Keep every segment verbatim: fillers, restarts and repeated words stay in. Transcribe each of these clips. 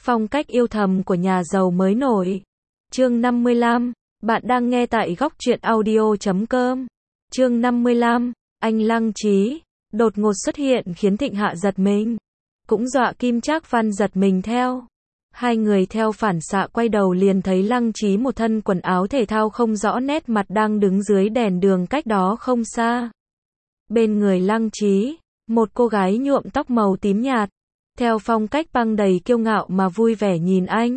Phong cách yêu thầm của nhà giàu mới nổi. Chương năm mươi lăm. Bạn đang nghe tại góc truyện audio chấm com. Chương năm mươi lăm. Anh Lăng Trí đột ngột xuất hiện khiến Thịnh Hạ giật mình, cũng dọa Kim Trác Văn giật mình theo. Hai người theo phản xạ quay đầu liền thấy Lăng Trí một thân quần áo thể thao không rõ nét mặt đang đứng dưới đèn đường cách đó không xa. Bên người Lăng Trí, một cô gái nhuộm tóc màu tím nhạt, theo phong cách băng đầy kiêu ngạo mà vui vẻ nhìn anh.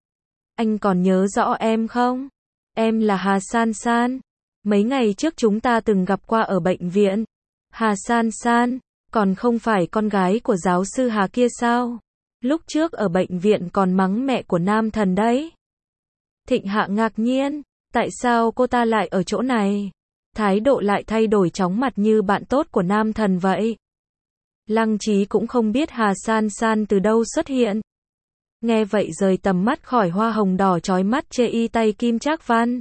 Anh còn nhớ rõ em không? Em là Hà San San. Mấy ngày trước chúng ta từng gặp qua ở bệnh viện. Hà San San, còn không phải con gái của giáo sư Hà kia sao? Lúc trước ở bệnh viện còn mắng mẹ của nam thần đấy. Thịnh Hạ ngạc nhiên, tại sao cô ta lại ở chỗ này? Thái độ lại thay đổi chóng mặt như bạn tốt của nam thần vậy. Lăng Trí cũng không biết Hà San San từ đâu xuất hiện. Nghe vậy rời tầm mắt khỏi hoa hồng đỏ chói mắt chê y tay Kim Trác Văn.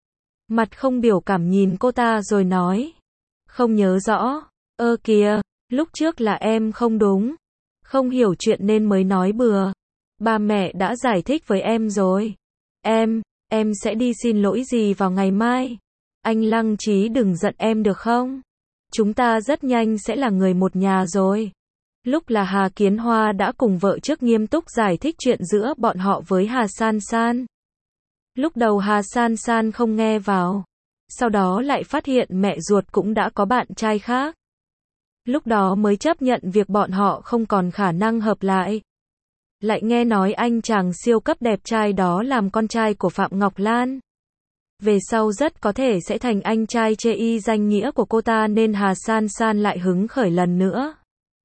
Mặt không biểu cảm nhìn cô ta rồi nói. Không nhớ rõ. Ơ kìa, lúc trước là em không đúng. Không hiểu chuyện nên mới nói bừa. Ba mẹ đã giải thích với em rồi. Em, em sẽ đi xin lỗi gì vào ngày mai. Anh Lăng Trí đừng giận em được không? Chúng ta rất nhanh sẽ là người một nhà rồi. Lúc là Hà Kiến Hoa đã cùng vợ trước nghiêm túc giải thích chuyện giữa bọn họ với Hà San San. Lúc đầu Hà San San không nghe vào. Sau đó lại phát hiện mẹ ruột cũng đã có bạn trai khác. Lúc đó mới chấp nhận việc bọn họ không còn khả năng hợp lại. Lại nghe nói anh chàng siêu cấp đẹp trai đó làm con trai của Phạm Ngọc Lan. Về sau rất có thể sẽ thành anh trai chê y danh nghĩa của cô ta nên Hà San San lại hứng khởi lần nữa.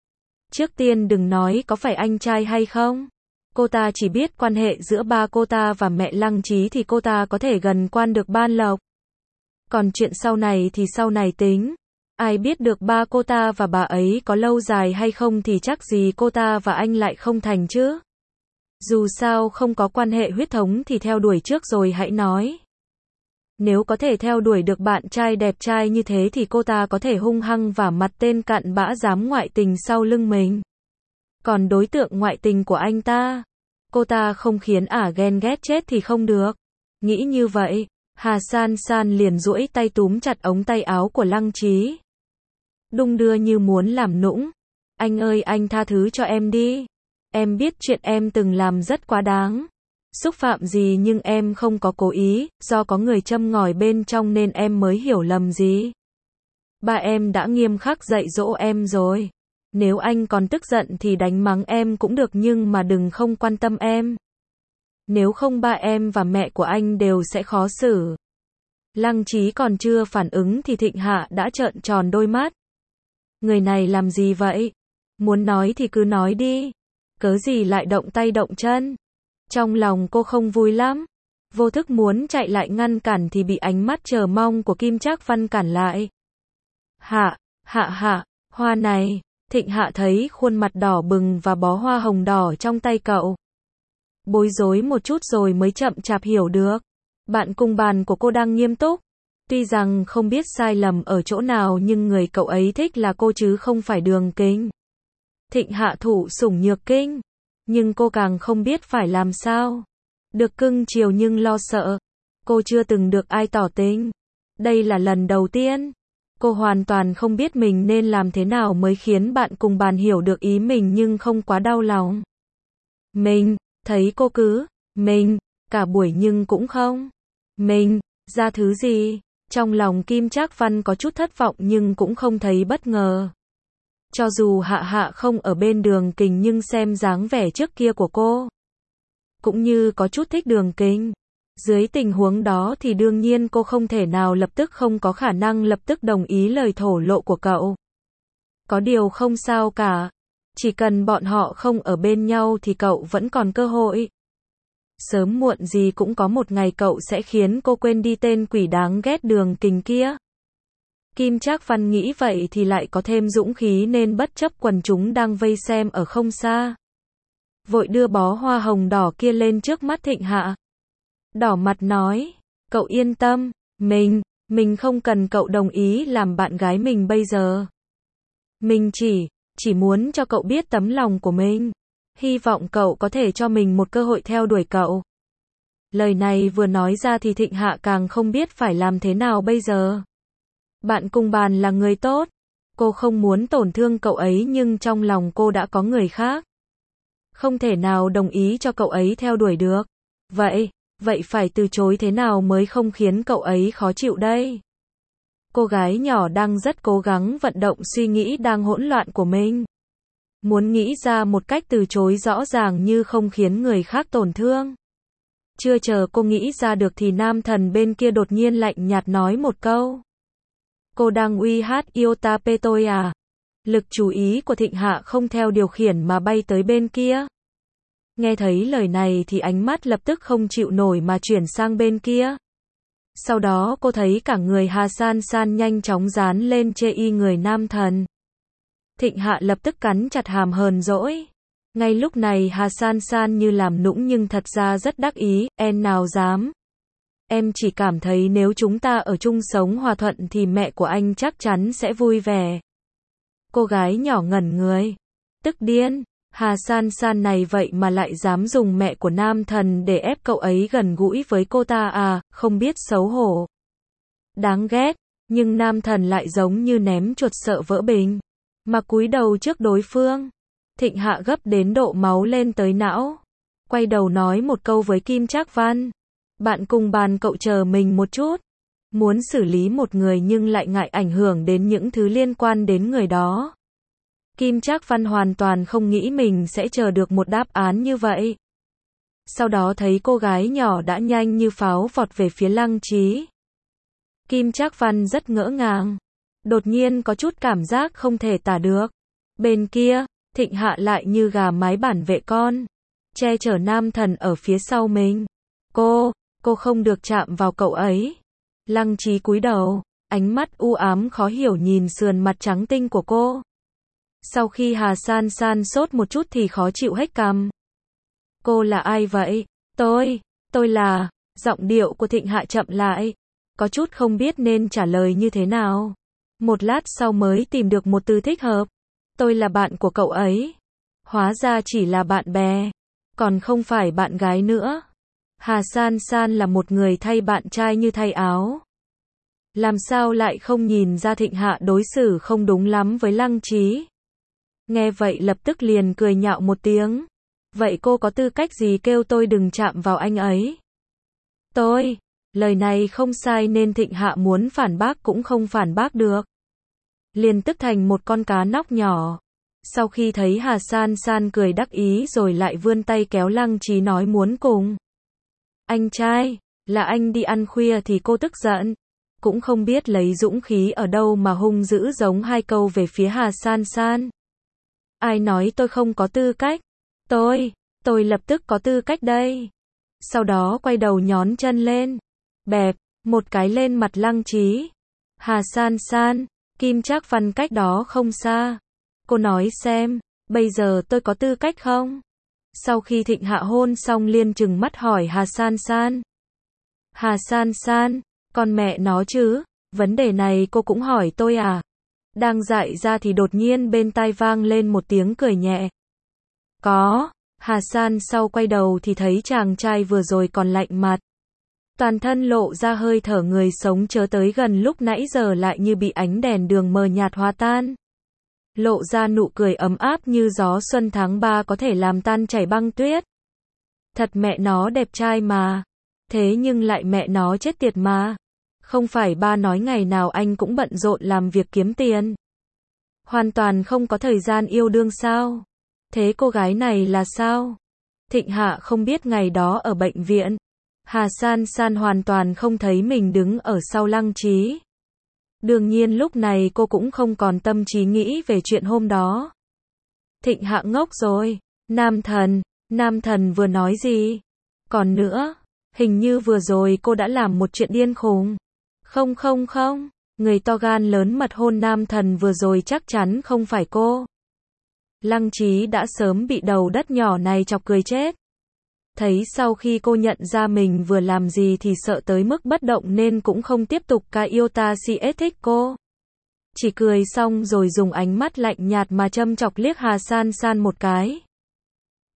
Trước tiên đừng nói có phải anh trai hay không. Cô ta chỉ biết quan hệ giữa ba cô ta và mẹ Lăng Trí thì cô ta có thể gần quan được ban lộc. Còn chuyện sau này thì sau này tính. Ai biết được ba cô ta và bà ấy có lâu dài hay không thì chắc gì cô ta và anh lại không thành chứ. Dù sao không có quan hệ huyết thống thì theo đuổi trước rồi hãy nói. Nếu có thể theo đuổi được bạn trai đẹp trai như thế thì cô ta có thể hung hăng vả mặt tên cặn bã dám ngoại tình sau lưng mình. Còn đối tượng ngoại tình của anh ta, cô ta không khiến ả ghen ghét chết thì không được. Nghĩ như vậy, Hà San San liền duỗi tay túm chặt ống tay áo của Lăng Trí. Đung đưa như muốn làm nũng. Anh ơi anh tha thứ cho em đi. Em biết chuyện em từng làm rất quá đáng. Xúc phạm gì nhưng em không có cố ý, do có người châm ngòi bên trong nên em mới hiểu lầm gì. Ba em đã nghiêm khắc dạy dỗ em rồi. Nếu anh còn tức giận thì đánh mắng em cũng được nhưng mà đừng không quan tâm em. Nếu không ba em và mẹ của anh đều sẽ khó xử. Lăng Trí còn chưa phản ứng thì Thịnh Hạ đã trợn tròn đôi mắt. Người này làm gì vậy? Muốn nói thì cứ nói đi. Cớ gì lại động tay động chân? Trong lòng cô không vui lắm. Vô thức muốn chạy lại ngăn cản thì bị ánh mắt chờ mong của Kim Trác Văn cản lại. Hạ, hạ hạ, hoa này. Thịnh Hạ thấy khuôn mặt đỏ bừng và bó hoa hồng đỏ trong tay cậu. Bối rối một chút rồi mới chậm chạp hiểu được. Bạn cùng bàn của cô đang nghiêm túc. Tuy rằng không biết sai lầm ở chỗ nào nhưng người cậu ấy thích là cô chứ không phải Đường Kinh. Thịnh Hạ thụ sủng nhược kinh. Nhưng cô càng không biết phải làm sao. Được cưng chiều nhưng lo sợ. Cô chưa từng được ai tỏ tình. Đây là lần đầu tiên. Cô hoàn toàn không biết mình nên làm thế nào mới khiến bạn cùng bàn hiểu được ý mình nhưng không quá đau lòng. Mình, thấy cô cứ, mình, cả buổi nhưng cũng không. Mình, ra thứ gì? Trong lòng Kim Trác Văn có chút thất vọng nhưng cũng không thấy bất ngờ. Cho dù Hạ Hạ không ở bên Đường Kình nhưng xem dáng vẻ trước kia của cô, cũng như có chút thích Đường Kình. Dưới tình huống đó thì đương nhiên cô không thể nào lập tức không có khả năng lập tức đồng ý lời thổ lộ của cậu. Có điều không sao cả. Chỉ cần bọn họ không ở bên nhau thì cậu vẫn còn cơ hội. Sớm muộn gì cũng có một ngày cậu sẽ khiến cô quên đi tên quỷ đáng ghét Đường Kình kia. Kim Trác Văn nghĩ vậy thì lại có thêm dũng khí nên bất chấp quần chúng đang vây xem ở không xa. Vội đưa bó hoa hồng đỏ kia lên trước mắt Thịnh Hạ. Đỏ mặt nói, cậu yên tâm, mình, mình không cần cậu đồng ý làm bạn gái mình bây giờ. Mình chỉ, chỉ muốn cho cậu biết tấm lòng của mình. Hy vọng cậu có thể cho mình một cơ hội theo đuổi cậu. Lời này vừa nói ra thì Thịnh Hạ càng không biết phải làm thế nào bây giờ. Bạn cùng bàn là người tốt. Cô không muốn tổn thương cậu ấy nhưng trong lòng cô đã có người khác. Không thể nào đồng ý cho cậu ấy theo đuổi được. Vậy, vậy phải từ chối thế nào mới không khiến cậu ấy khó chịu đây? Cô gái nhỏ đang rất cố gắng vận động suy nghĩ đang hỗn loạn của mình. Muốn nghĩ ra một cách từ chối rõ ràng như không khiến người khác tổn thương. Chưa chờ cô nghĩ ra được thì nam thần bên kia đột nhiên lạnh nhạt nói một câu. Cô đang uy hát yêu ta pe tôi à? Lực chú ý của Thịnh Hạ không theo điều khiển mà bay tới bên kia. Nghe thấy lời này thì ánh mắt lập tức không chịu nổi mà chuyển sang bên kia. Sau đó cô thấy cả người Hà San San nhanh chóng dán lên chê y người nam thần. Thịnh Hạ lập tức cắn chặt hàm hờn dỗi. Ngay lúc này Hà San San như làm nũng nhưng thật ra rất đắc ý, em nào dám. Em chỉ cảm thấy nếu chúng ta ở chung sống hòa thuận thì mẹ của anh chắc chắn sẽ vui vẻ. Cô gái nhỏ ngẩn người. Tức điên, Hà San San này vậy mà lại dám dùng mẹ của nam thần để ép cậu ấy gần gũi với cô ta à, không biết xấu hổ. Đáng ghét, nhưng nam thần lại giống như ném chuột sợ vỡ bình. Mà cúi đầu trước đối phương. Thịnh Hạ gấp đến độ máu lên tới não. Quay đầu nói một câu với Kim Trác Văn. Bạn cùng bàn cậu chờ mình một chút. Muốn xử lý một người nhưng lại ngại ảnh hưởng đến những thứ liên quan đến người đó. Kim Trác Văn hoàn toàn không nghĩ mình sẽ chờ được một đáp án như vậy. Sau đó thấy cô gái nhỏ đã nhanh như pháo vọt về phía Lăng Trí. Kim Trác Văn rất ngỡ ngàng. Đột nhiên có chút cảm giác không thể tả được. Bên kia, Thịnh Hạ lại như gà mái bản vệ con. Che chở nam thần ở phía sau mình. Cô, cô không được chạm vào cậu ấy. Lăng Trí cúi đầu, ánh mắt u ám khó hiểu nhìn sườn mặt trắng tinh của cô. Sau khi Hà San San sốt một chút thì khó chịu hết cằm. Cô là ai vậy? Tôi, tôi là, giọng điệu của Thịnh Hạ chậm lại. Có chút không biết nên trả lời như thế nào. Một lát sau mới tìm được một từ thích hợp. Tôi là bạn của cậu ấy. Hóa ra chỉ là bạn bè. Còn không phải bạn gái nữa. Hà San San là một người thay bạn trai như thay áo. Làm sao lại không nhìn ra Thịnh Hạ đối xử không đúng lắm với Lăng Trí. Nghe vậy lập tức liền cười nhạo một tiếng. Vậy cô có tư cách gì kêu tôi đừng chạm vào anh ấy? Tôi, lời này không sai nên Thịnh Hạ muốn phản bác cũng không phản bác được. Liền tức thành một con cá nóc nhỏ. Sau khi thấy Hà San San cười đắc ý rồi lại vươn tay kéo Lăng Trí nói muốn cùng. Anh trai, là anh đi ăn khuya thì cô tức giận. Cũng không biết lấy dũng khí ở đâu mà hung dữ giống hai câu về phía Hà San San. Ai nói tôi không có tư cách? Tôi, tôi lập tức có tư cách đây. Sau đó quay đầu nhón chân lên. Bẹp, một cái lên mặt Lăng Trí. Hà San San, Kim Trác Văn cách đó không xa. Cô nói xem, bây giờ tôi có tư cách không? Sau khi Thịnh Hạ hôn xong liền trừng mắt hỏi Hà San San. Hà San San, con mẹ nó chứ, vấn đề này cô cũng hỏi tôi à? Đang dại ra thì đột nhiên bên tai vang lên một tiếng cười nhẹ. Có, Hà San sau quay đầu thì thấy chàng trai vừa rồi còn lạnh mặt. Toàn thân lộ ra hơi thở người sống chớ tới gần lúc nãy giờ lại như bị ánh đèn đường mờ nhạt hòa tan. Lộ ra nụ cười ấm áp như gió xuân tháng ba có thể làm tan chảy băng tuyết. Thật mẹ nó đẹp trai mà. Thế nhưng lại mẹ nó chết tiệt mà. Không phải ba nói ngày nào anh cũng bận rộn làm việc kiếm tiền. Hoàn toàn không có thời gian yêu đương sao? Thế cô gái này là sao? Thịnh Hạ không biết ngày đó ở bệnh viện. Hà San San hoàn toàn không thấy mình đứng ở sau Lăng Trí. Đương nhiên lúc này cô cũng không còn tâm trí nghĩ về chuyện hôm đó. Thịnh Hạ ngốc rồi. Nam thần, nam thần vừa nói gì? Còn nữa, hình như vừa rồi cô đã làm một chuyện điên khùng. Không không không, người to gan lớn mật hôn nam thần vừa rồi chắc chắn không phải cô. Lăng Trí đã sớm bị đầu đất nhỏ này chọc cười chết. Thấy sau khi cô nhận ra mình vừa làm gì thì sợ tới mức bất động nên cũng không tiếp tục ca yêu ta si ết thích cô. Chỉ cười xong rồi dùng ánh mắt lạnh nhạt mà châm chọc liếc Hà San San một cái.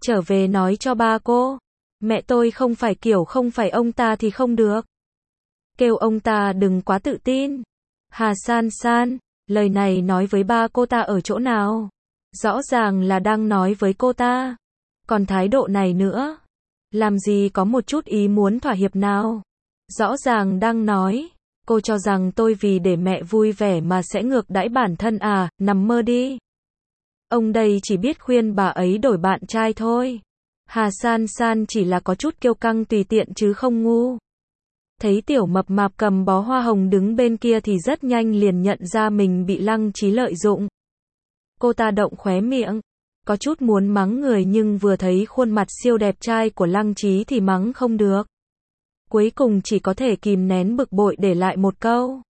trở về nói cho ba cô. Mẹ tôi không phải kiểu không phải ông ta thì không được. Kêu ông ta đừng quá tự tin. Hà San San, lời này nói với ba cô ta ở chỗ nào? Rõ ràng là đang nói với cô ta. Còn thái độ này nữa. Làm gì có một chút ý muốn thỏa hiệp nào? Rõ ràng đang nói. Cô cho rằng tôi vì để mẹ vui vẻ mà sẽ ngược đãi bản thân à, nằm mơ đi. Ông đây chỉ biết khuyên bà ấy đổi bạn trai thôi. Hà San San chỉ là có chút kiêu căng tùy tiện chứ không ngu. Thấy tiểu mập mạp cầm bó hoa hồng đứng bên kia thì rất nhanh liền nhận ra mình bị Lăng Chí lợi dụng. Cô ta động khóe miệng, có chút muốn mắng người nhưng vừa thấy khuôn mặt siêu đẹp trai của Lăng Chí thì mắng không được. Cuối cùng chỉ có thể kìm nén bực bội để lại một câu.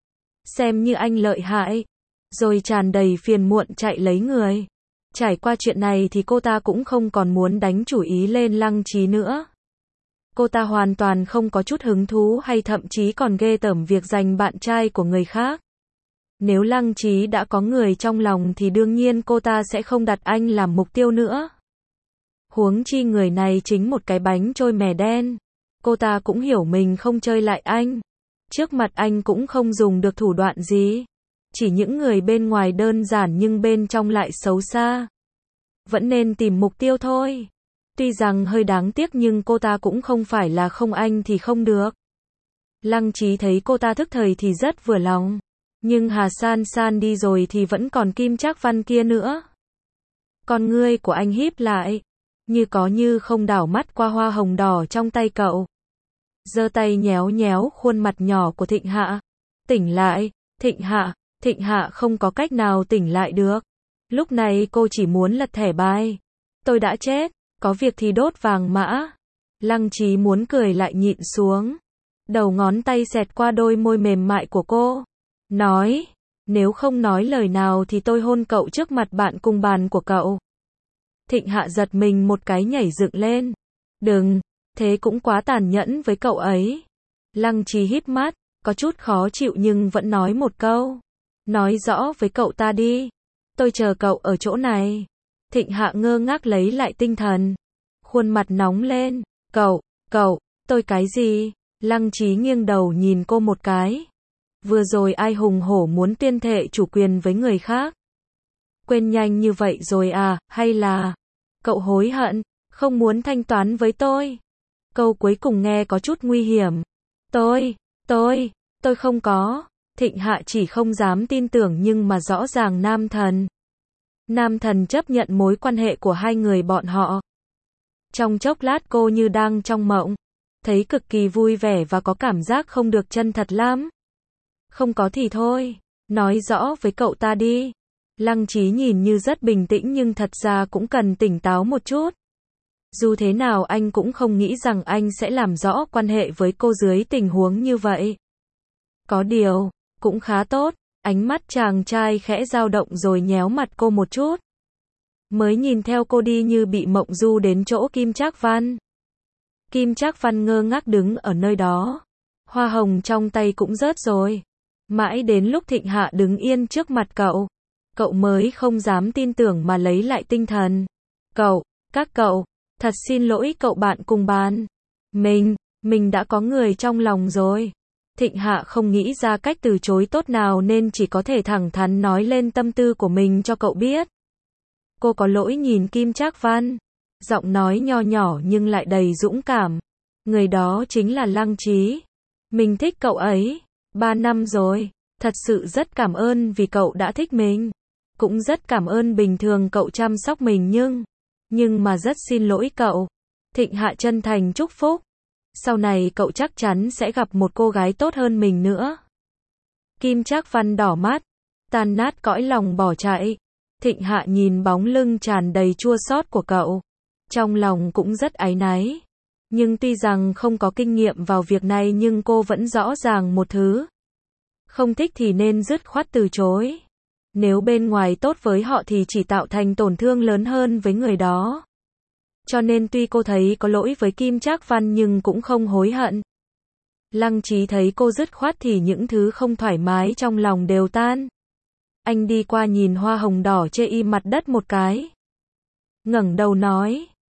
Xem như anh lợi hại. Rồi tràn đầy phiền muộn chạy lấy người. Trải qua chuyện này thì cô ta cũng không còn muốn đánh chủ ý lên Lăng Chí nữa. Cô ta hoàn toàn không có chút hứng thú hay thậm chí còn ghê tởm việc giành bạn trai của người khác. Nếu Lăng Chí đã có người trong lòng thì đương nhiên cô ta sẽ không đặt anh làm mục tiêu nữa. Huống chi người này chính một cái bánh trôi mè đen. Cô ta cũng hiểu mình không chơi lại anh. Trước mặt anh cũng không dùng được thủ đoạn gì. Chỉ những người bên ngoài đơn giản nhưng bên trong lại xấu xa. Vẫn nên tìm mục tiêu thôi. Tuy rằng hơi đáng tiếc nhưng cô ta cũng không phải là không anh thì không được. Lăng Chí thấy cô ta thức thời thì rất vừa lòng. Nhưng Hà San San đi rồi thì vẫn còn Kim Trác Văn kia nữa. Con ngươi của anh híp lại. Như có như không đảo mắt qua hoa hồng đỏ trong tay cậu. Giơ tay nhéo nhéo khuôn mặt nhỏ của Thịnh Hạ. Tỉnh lại, Thịnh Hạ. Thịnh Hạ không có cách nào tỉnh lại được. Lúc này cô chỉ muốn lật thẻ bài. Tôi đã chết, có việc thì đốt vàng mã. Lăng Chí muốn cười lại nhịn xuống. Đầu ngón tay xẹt qua đôi môi mềm mại của cô. Nói, nếu không nói lời nào thì tôi hôn cậu trước mặt bạn cùng bàn của cậu. Thịnh Hạ giật mình một cái nhảy dựng lên. Đừng, thế cũng quá tàn nhẫn với cậu ấy. Lăng Chí híp mắt, có chút khó chịu nhưng vẫn nói một câu. Nói rõ với cậu ta đi. Tôi chờ cậu ở chỗ này. Thịnh Hạ ngơ ngác lấy lại tinh thần. Khuôn mặt nóng lên. Cậu, cậu, tôi cái gì? Lăng Chí nghiêng đầu nhìn cô một cái. Vừa rồi ai hùng hổ muốn tuyên thệ chủ quyền với người khác? Quên nhanh như vậy rồi à, hay là cậu hối hận, không muốn thanh toán với tôi? Câu cuối cùng nghe có chút nguy hiểm. Tôi, tôi, tôi không có. Thịnh Hạ chỉ không dám tin tưởng nhưng mà rõ ràng Nam Thần. Nam Thần chấp nhận mối quan hệ của hai người bọn họ. Trong chốc lát cô như đang trong mộng. Thấy cực kỳ vui vẻ và có cảm giác không được chân thật lắm. Không có thì thôi. Nói rõ với cậu ta đi. Lăng Chí nhìn như rất bình tĩnh nhưng thật ra cũng cần tỉnh táo một chút. Dù thế nào anh cũng không nghĩ rằng anh sẽ làm rõ quan hệ với cô dưới tình huống như vậy. Có điều, cũng khá tốt. Ánh mắt chàng trai khẽ dao động rồi nhéo mặt cô một chút. Mới nhìn theo cô đi như bị mộng du đến chỗ Kim Trác Văn. Kim Trác Văn ngơ ngác đứng ở nơi đó. Hoa hồng trong tay cũng rớt rồi. Mãi đến lúc Thịnh Hạ đứng yên trước mặt cậu. Cậu mới không dám tin tưởng mà lấy lại tinh thần. Cậu, các cậu, thật xin lỗi cậu bạn cùng bàn. Mình, mình đã có người trong lòng rồi. Thịnh Hạ không nghĩ ra cách từ chối tốt nào nên chỉ có thể thẳng thắn nói lên tâm tư của mình cho cậu biết. Cô có lỗi nhìn Kim Trác Văn. Giọng nói nho nhỏ nhưng lại đầy dũng cảm. Người đó chính là Lăng Chí. Mình thích cậu ấy. Ba năm rồi. Thật sự rất cảm ơn vì cậu đã thích mình. Cũng rất cảm ơn bình thường cậu chăm sóc mình nhưng... Nhưng mà rất xin lỗi cậu. Thịnh Hạ chân thành chúc phúc. Sau này cậu chắc chắn sẽ gặp một cô gái tốt hơn mình nữa. Kim Trác Văn đỏ mắt. Tan nát cõi lòng bỏ chạy. Thịnh Hạ nhìn bóng lưng tràn đầy chua xót của cậu. Trong lòng cũng rất áy náy. Nhưng tuy rằng không có kinh nghiệm vào việc này nhưng cô vẫn rõ ràng một thứ. Không thích thì nên dứt khoát từ chối. Nếu bên ngoài tốt với họ thì chỉ tạo thành tổn thương lớn hơn với người đó. Cho nên tuy cô thấy có lỗi với Kim Trác Văn nhưng cũng không hối hận. Lăng Chí thấy cô dứt khoát thì những thứ không thoải mái trong lòng đều tan. Anh đi qua nhìn hoa hồng đỏ chê y mặt đất một cái. Ngẩng đầu nói,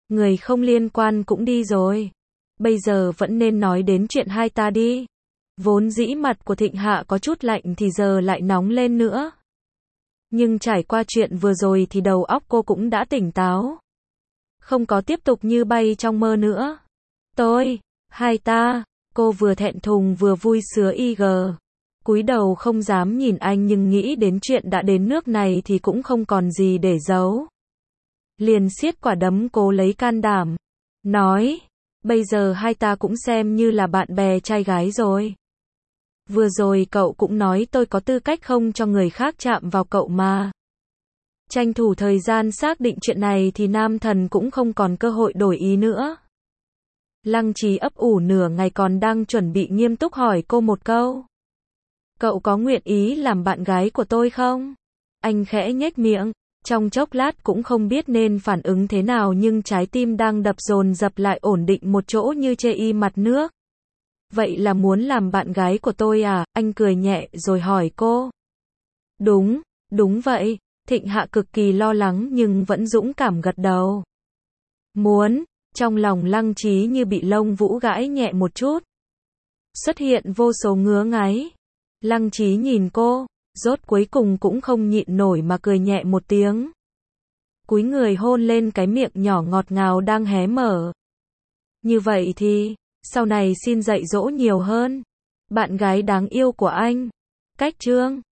Người không liên quan cũng đi rồi. Bây giờ vẫn nên nói đến chuyện hai ta đi. Vốn dĩ mặt của Thịnh Hạ có chút lạnh thì giờ lại nóng lên nữa. Nhưng trải qua chuyện vừa rồi thì đầu óc cô cũng đã tỉnh táo. Không có tiếp tục như bay trong mơ nữa. Tôi, hai ta, cô vừa thẹn thùng vừa vui sướng y gờ. Cúi đầu không dám nhìn anh nhưng nghĩ đến chuyện đã đến nước này thì cũng không còn gì để giấu. Liền siết quả đấm cố lấy can đảm. Nói, bây giờ hai ta cũng xem như là bạn bè trai gái rồi. Vừa rồi cậu cũng nói tôi có tư cách không cho người khác chạm vào cậu mà. Tranh thủ thời gian xác định chuyện này thì nam thần cũng không còn cơ hội đổi ý nữa. Lăng Trí ấp ủ nửa ngày còn đang chuẩn bị nghiêm túc hỏi cô một câu. Cậu có nguyện ý làm bạn gái của tôi không? Anh khẽ nhếch miệng, trong chốc lát cũng không biết nên phản ứng thế nào nhưng trái tim đang đập dồn dập lại ổn định một chỗ như chê y mặt nước. Vậy là muốn làm bạn gái của tôi à? Anh cười nhẹ rồi hỏi cô. Đúng, đúng vậy. Thịnh Hạ cực kỳ lo lắng nhưng vẫn dũng cảm gật đầu. Muốn, trong lòng Lăng Trí như bị lông vũ gãi nhẹ một chút. Xuất hiện vô số ngứa ngáy. Lăng Trí nhìn cô, rốt cuối cùng cũng không nhịn nổi mà cười nhẹ một tiếng. Cúi người hôn lên cái miệng nhỏ ngọt ngào đang hé mở. Như vậy thì, sau này xin dạy dỗ nhiều hơn. Bạn gái đáng yêu của anh. Cách chương